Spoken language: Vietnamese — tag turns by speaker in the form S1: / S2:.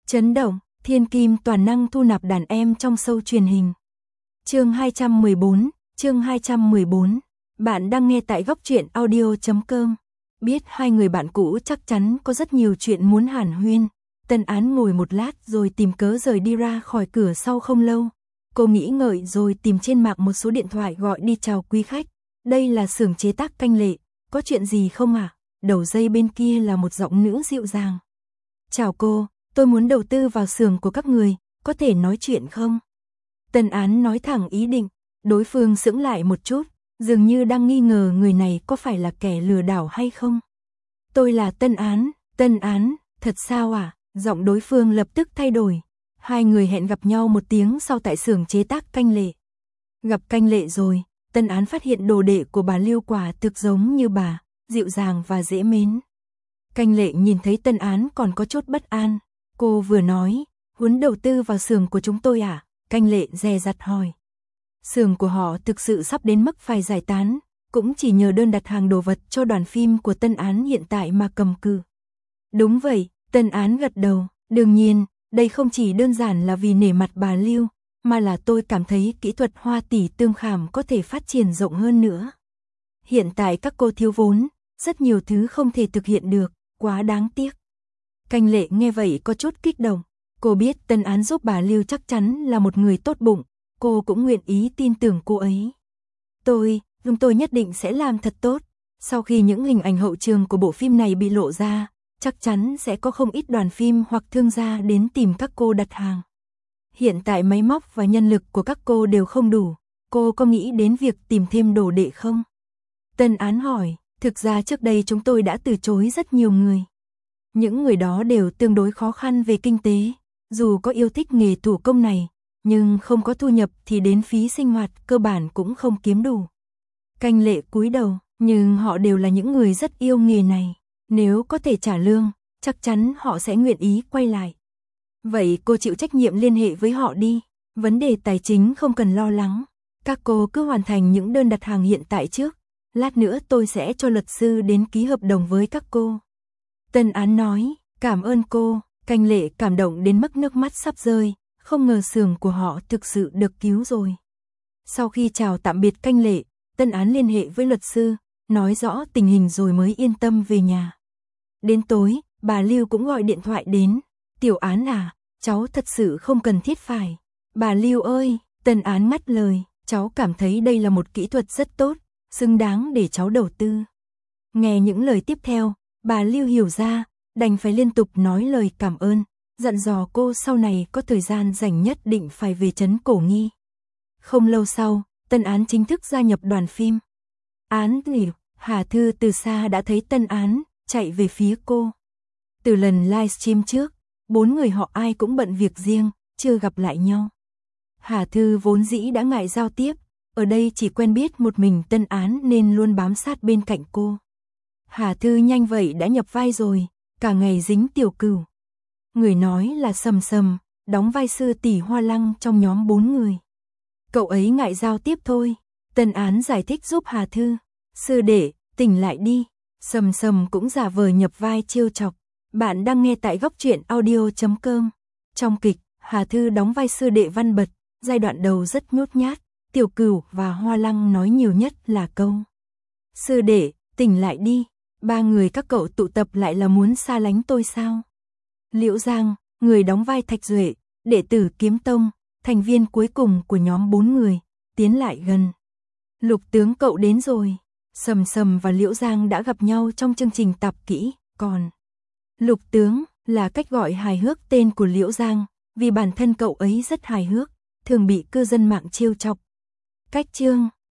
S1: Chấn động, thiên kim toàn năng thu nạp đàn em trong show truyền hình. Chương 214. Bạn đang nghe tại góc truyện audio.com. Biết hai người bạn cũ chắc chắn có rất nhiều chuyện muốn hàn huyên. Tân Án ngồi một lát rồi tìm cớ rời đi ra khỏi cửa sau không lâu. Cô nghĩ ngợi rồi tìm trên mạng một số điện thoại gọi đi chào quý khách. Đây là xưởng chế tác Canh Lệ, có chuyện gì không ạ? Đầu dây bên kia là một giọng nữ dịu dàng. Chào cô, tôi muốn đầu tư vào xưởng của các người, có thể nói chuyện không? Tân Án nói thẳng ý định, đối phương sững lại một chút, dường như đang nghi ngờ người này có phải là kẻ lừa đảo hay không. Tôi là Tân Án, thật sao à? Giọng đối phương lập tức thay đổi. Hai người hẹn gặp nhau một tiếng sau tại xưởng chế tác Canh Lệ. Gặp Canh Lệ rồi, Tân Án phát hiện đồ đệ của bà Lưu quả thực giống như bà, dịu dàng và dễ mến. Canh Lệ nhìn thấy Tân Án còn có chút bất an. Cô vừa nói, muốn đầu tư vào xưởng của chúng tôi à? Canh Lệ dè dặt hỏi. Xưởng của họ thực sự sắp đến mức phải giải tán, cũng chỉ nhờ đơn đặt hàng đồ vật cho đoàn phim của Tân Án hiện tại mà cầm cự. Đúng vậy, Tân Án gật đầu, đương nhiên, đây không chỉ đơn giản là vì nể mặt bà Lưu, mà là tôi cảm thấy kỹ thuật hoa tỷ tương khảm có thể phát triển rộng hơn nữa. Hiện tại các cô thiếu vốn, rất nhiều thứ không thể thực hiện được, quá đáng tiếc. Canh Lệ nghe vậy có chút kích động, cô biết Tân Án giúp bà Lưu chắc chắn là một người tốt bụng, cô cũng nguyện ý tin tưởng cô ấy. Chúng tôi nhất định sẽ làm thật tốt, sau khi những hình ảnh hậu trường của bộ phim này bị lộ ra, chắc chắn sẽ có không ít đoàn phim hoặc thương gia đến tìm các cô đặt hàng. Hiện tại máy móc và nhân lực của các cô đều không đủ, cô có nghĩ đến việc tìm thêm đồ đệ không? Tân Án hỏi, thực ra trước đây chúng tôi đã từ chối rất nhiều người. Những người đó đều tương đối khó khăn về kinh tế, dù có yêu thích nghề thủ công này, nhưng không có thu nhập thì đến phí sinh hoạt cơ bản cũng không kiếm đủ. Canh Lệ cúi đầu, nhưng họ đều là những người rất yêu nghề này, nếu có thể trả lương, chắc chắn họ sẽ nguyện ý quay lại. Vậy cô chịu trách nhiệm liên hệ với họ đi, vấn đề tài chính không cần lo lắng, các cô cứ hoàn thành những đơn đặt hàng hiện tại trước, lát nữa tôi sẽ cho luật sư đến ký hợp đồng với các cô. Tân Án nói, cảm ơn cô. Canh Lệ cảm động đến mức nước mắt sắp rơi, không ngờ xưởng của họ thực sự được cứu rồi. Sau khi chào tạm biệt Canh Lệ, Tân Án liên hệ với luật sư, nói rõ tình hình rồi mới yên tâm về nhà. Đến tối, bà Lưu cũng gọi điện thoại đến. Tiểu Án à, cháu thật sự không cần thiết phải. Bà Lưu ơi, Tân Án ngắt lời, cháu cảm thấy đây là một kỹ thuật rất tốt, xứng đáng để cháu đầu tư. Nghe những lời tiếp theo, bà Lưu hiểu ra, đành phải liên tục nói lời cảm ơn, dặn dò cô sau này có thời gian rảnh nhất định phải về trấn Cổ Nghi. Không lâu sau, Tân Án chính thức gia nhập đoàn phim. Án nghỉ, Hà Thư từ xa đã thấy Tân Án, chạy về phía cô. Từ lần livestream trước, bốn người họ ai cũng bận việc riêng, chưa gặp lại nhau. Hà Thư vốn dĩ đã ngại giao tiếp, ở đây chỉ quen biết một mình Tân Án nên luôn bám sát bên cạnh cô. Hà Thư nhanh vậy đã nhập vai rồi, cả ngày dính Tiểu Cửu. Người nói là Sầm Sầm, đóng vai sư tỷ Hoa Lăng trong nhóm 4 người. Cậu ấy ngại giao tiếp thôi, Tân Án giải thích giúp Hà Thư. Sư đệ, tỉnh lại đi. Sầm Sầm cũng giả vờ nhập vai trêu chọc. Bạn đang nghe tại góc truyện audio.com. Trong kịch, Hà Thư đóng vai sư đệ Văn Bật, giai đoạn đầu rất nhút nhát, Tiểu Cửu và Hoa Lăng nói nhiều nhất là câu sư đệ, tỉnh lại đi. Ba người các cậu tụ tập lại là muốn xa lánh tôi sao? Liễu Giang, người đóng vai Thạch Duệ, đệ tử Kiếm Tông, thành viên cuối cùng của nhóm 4 người, tiến lại gần. Lục tướng cậu đến rồi. Sầm Sầm và Liễu Giang đã gặp nhau trong chương trình Tạp Kỹ, còn Lục tướng là cách gọi hài hước tên của Liễu Giang, vì bản thân cậu ấy rất hài hước, thường bị cư dân mạng trêu chọc. Cách chương